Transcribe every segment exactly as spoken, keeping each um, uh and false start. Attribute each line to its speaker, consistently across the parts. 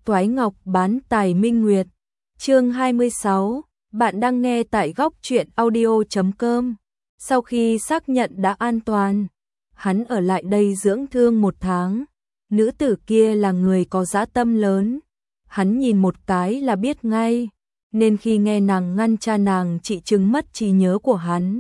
Speaker 1: Toái Ngọc bán tài minh nguyệt. Chương hai mươi sáu, bạn đang nghe tại góc truyện audio chấm com. Sau khi xác nhận đã an toàn, hắn ở lại đây dưỡng thương một tháng. Nữ tử kia là người có dã tâm lớn, hắn nhìn một cái là biết ngay, nên khi nghe nàng ngăn cha nàng trị chứng mất trí nhớ của hắn.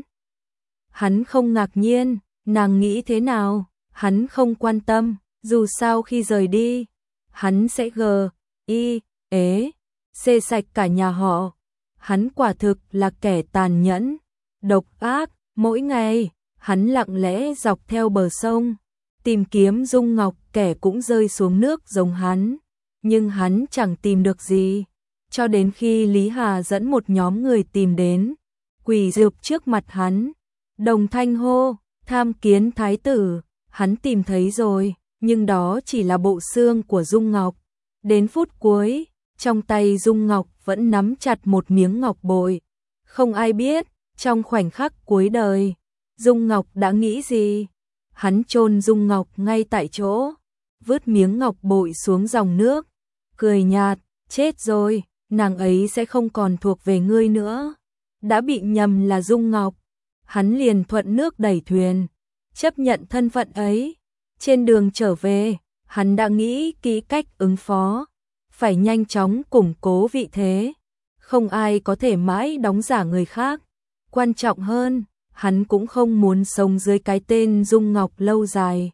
Speaker 1: Hắn không ngạc nhiên, nàng nghĩ thế nào, hắn không quan tâm, dù sao khi rời đi, hắn sẽ gờ, y, ế, xê sạch cả nhà họ. Hắn quả thực là kẻ tàn nhẫn, độc ác, mỗi ngày, hắn lặng lẽ dọc theo bờ sông, tìm kiếm Dung Ngọc, kẻ cũng rơi xuống nước giống hắn, nhưng hắn chẳng tìm được gì, cho đến khi Lý Hà dẫn một nhóm người tìm đến, quỳ rụp trước mặt hắn, đồng thanh hô, tham kiến thái tử. Hắn tìm thấy rồi, nhưng đó chỉ là bộ xương của Dung Ngọc. Đến phút cuối, trong tay Dung Ngọc vẫn nắm chặt một miếng ngọc bội. Không ai biết, trong khoảnh khắc cuối đời, Dung Ngọc đã nghĩ gì. Hắn chôn Dung Ngọc ngay tại chỗ, vứt miếng ngọc bội xuống dòng nước, cười nhạt, chết rồi, nàng ấy sẽ không còn thuộc về ngươi nữa. Đã bị nhầm là Dung Ngọc, hắn liền thuận nước đẩy thuyền, chấp nhận thân phận ấy. Trên đường trở về, hắn đã nghĩ kỹ cách ứng phó, phải nhanh chóng củng cố vị thế. Không ai có thể mãi đóng giả người khác. Quan trọng hơn, hắn cũng không muốn sống dưới cái tên Dung Ngọc lâu dài.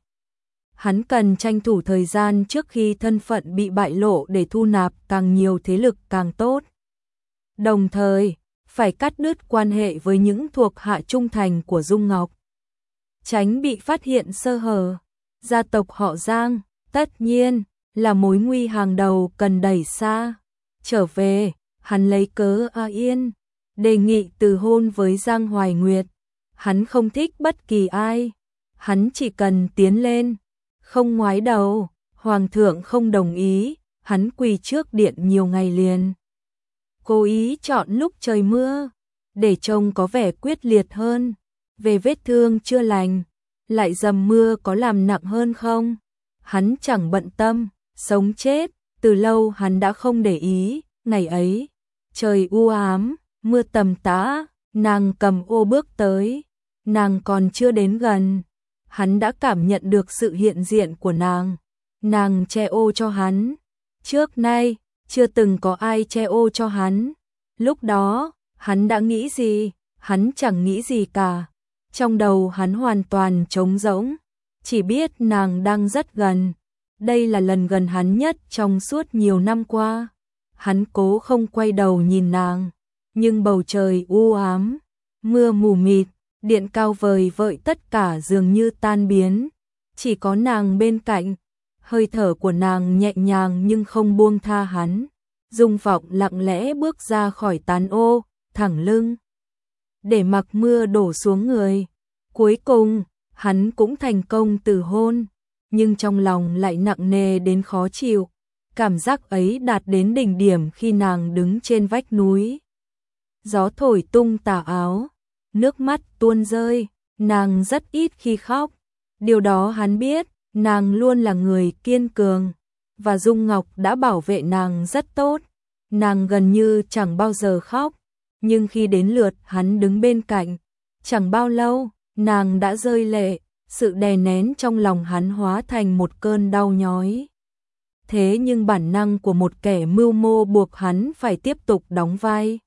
Speaker 1: Hắn cần tranh thủ thời gian trước khi thân phận bị bại lộ để thu nạp càng nhiều thế lực càng tốt. Đồng thời, phải cắt đứt quan hệ với những thuộc hạ trung thành của Dung Ngọc, tránh bị phát hiện sơ hở. Gia tộc họ Giang, tất nhiên, là mối nguy hàng đầu cần đẩy xa. Trở về, hắn lấy cớ A Yên, đề nghị từ hôn với Giang Hoài Nguyệt. Hắn không thích bất kỳ ai, hắn chỉ cần tiến lên, không ngoái đầu. Hoàng thượng không đồng ý, hắn quỳ trước điện nhiều ngày liền. Cố ý chọn lúc trời mưa, để trông có vẻ quyết liệt hơn. Về vết thương chưa lành, lại dầm mưa có làm nặng hơn không? Hắn chẳng bận tâm, sống chết, từ lâu hắn đã không để ý. Ngày ấy, trời u ám, mưa tầm tã, nàng cầm ô bước tới, nàng còn chưa đến gần, hắn đã cảm nhận được sự hiện diện của nàng. Nàng che ô cho hắn, trước nay, chưa từng có ai che ô cho hắn. Lúc đó, hắn đã nghĩ gì? Hắn chẳng nghĩ gì cả. Trong đầu hắn hoàn toàn trống rỗng, chỉ biết nàng đang rất gần. Đây là lần gần hắn nhất trong suốt nhiều năm qua. Hắn cố không quay đầu nhìn nàng, nhưng bầu trời u ám, mưa mù mịt, điện cao vời vợi tất cả dường như tan biến. Chỉ có nàng bên cạnh, hơi thở của nàng nhẹ nhàng nhưng không buông tha hắn. Dung Vọng lặng lẽ bước ra khỏi tán ô, thẳng lưng, để mặc mưa đổ xuống người. Cuối cùng, hắn cũng thành công từ hôn, nhưng trong lòng lại nặng nề đến khó chịu. Cảm giác ấy đạt đến đỉnh điểm khi nàng đứng trên vách núi. Gió thổi tung tà áo, nước mắt tuôn rơi, nàng rất ít khi khóc. Điều đó hắn biết, nàng luôn là người kiên cường, và Dung Ngọc đã bảo vệ nàng rất tốt. Nàng gần như chẳng bao giờ khóc, nhưng khi đến lượt hắn đứng bên cạnh, chẳng bao lâu, nàng đã rơi lệ. Sự đè nén trong lòng hắn hóa thành một cơn đau nhói. Thế nhưng bản năng của một kẻ mưu mô buộc hắn phải tiếp tục đóng vai.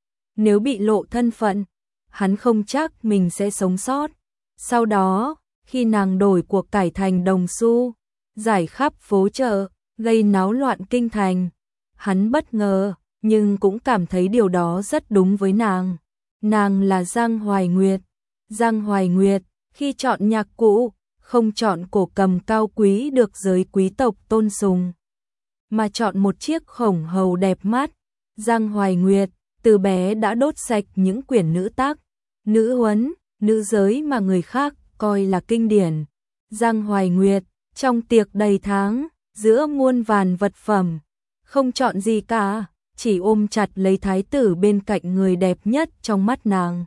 Speaker 1: Nếu bị lộ thân phận, hắn không chắc mình sẽ sống sót. Sau đó, khi nàng đổi cuộc cải thành đồng xu, giải khắp phố chợ, gây náo loạn kinh thành, hắn bất ngờ, nhưng cũng cảm thấy điều đó rất đúng với nàng. Nàng là Giang Hoài Nguyệt. Giang Hoài Nguyệt, khi chọn nhạc cụ, không chọn cổ cầm cao quý được giới quý tộc tôn sùng, mà chọn một chiếc khổng hầu đẹp mắt. Giang Hoài Nguyệt, từ bé đã đốt sạch những quyển nữ tác, nữ huấn, nữ giới mà người khác coi là kinh điển. Giang Hoài Nguyệt, trong tiệc đầy tháng, giữa muôn vàn vật phẩm, không chọn gì cả, chỉ ôm chặt lấy thái tử bên cạnh người đẹp nhất trong mắt nàng.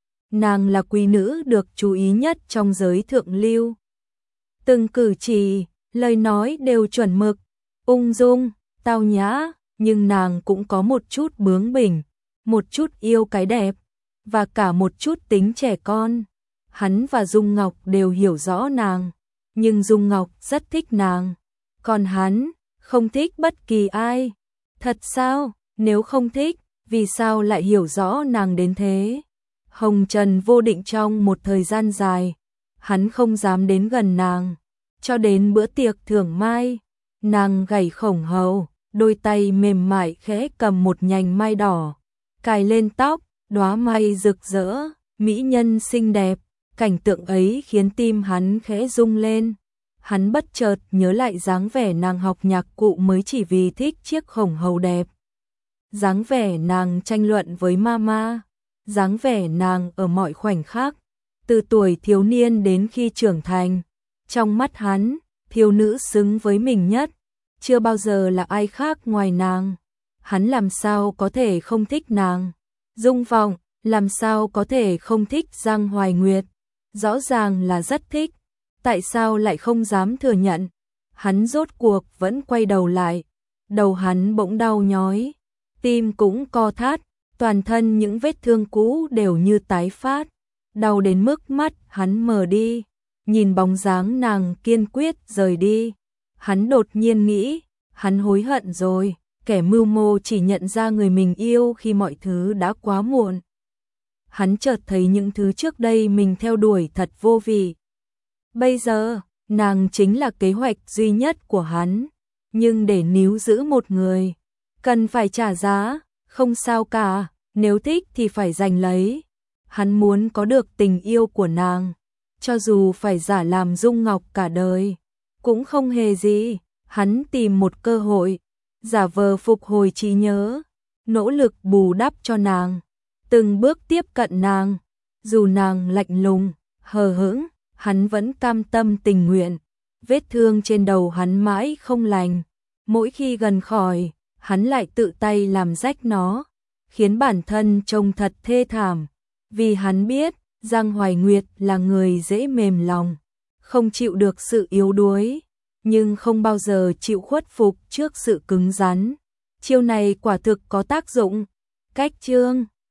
Speaker 1: Nàng là quý nữ được chú ý nhất trong giới thượng lưu. Từng cử chỉ, lời nói đều chuẩn mực, ung dung, tao nhã, nhưng nàng cũng có một chút bướng bỉnh, một chút yêu cái đẹp, và cả một chút tính trẻ con. Hắn và Dung Ngọc đều hiểu rõ nàng, nhưng Dung Ngọc rất thích nàng, còn hắn không thích bất kỳ ai. Thật sao? Nếu không thích, vì sao lại hiểu rõ nàng đến thế? Hồng trần vô định trong một thời gian dài, hắn không dám đến gần nàng, cho đến bữa tiệc thưởng mai, nàng gảy khổng hầu, đôi tay mềm mại khẽ cầm một nhành mai đỏ, cài lên tóc, đóa mai rực rỡ, mỹ nhân xinh đẹp, cảnh tượng ấy khiến tim hắn khẽ rung lên. Hắn bất chợt nhớ lại dáng vẻ nàng học nhạc cụ mới chỉ vì thích chiếc khổng hầu đẹp. Dáng vẻ nàng tranh luận với mama, dáng vẻ nàng ở mọi khoảnh khắc, từ tuổi thiếu niên đến khi trưởng thành. Trong mắt hắn, thiếu nữ xứng với mình nhất, chưa bao giờ là ai khác ngoài nàng. Hắn làm sao có thể không thích nàng? Dung Vọng, làm sao có thể không thích Giang Hoài Nguyệt? Rõ ràng là rất thích, tại sao lại không dám thừa nhận? Hắn rốt cuộc vẫn quay đầu lại, đầu hắn bỗng đau nhói, tim cũng co thắt, toàn thân những vết thương cũ đều như tái phát, đau đến mức mắt hắn mờ đi, nhìn bóng dáng nàng kiên quyết rời đi. Hắn đột nhiên nghĩ, hắn hối hận rồi, kẻ mưu mô chỉ nhận ra người mình yêu khi mọi thứ đã quá muộn. Hắn chợt thấy những thứ trước đây mình theo đuổi thật vô vị. Bây giờ, nàng chính là kế hoạch duy nhất của hắn, nhưng để níu giữ một người, cần phải trả giá, không sao cả, nếu thích thì phải giành lấy. Hắn muốn có được tình yêu của nàng, cho dù phải giả làm Dung Ngọc cả đời, cũng không hề gì. Hắn tìm một cơ hội, giả vờ phục hồi trí nhớ, nỗ lực bù đắp cho nàng, từng bước tiếp cận nàng, dù nàng lạnh lùng, hờ hững, hắn vẫn cam tâm tình nguyện. Vết thương trên đầu hắn mãi không lành, mỗi khi gần khỏi, hắn lại tự tay làm rách nó, khiến bản thân trông thật thê thảm, vì hắn biết Giang Hoài Nguyệt là người dễ mềm lòng, không chịu được sự yếu đuối, nhưng không bao giờ chịu khuất phục trước sự cứng rắn. Chiêu này quả thực có tác dụng. Cách chương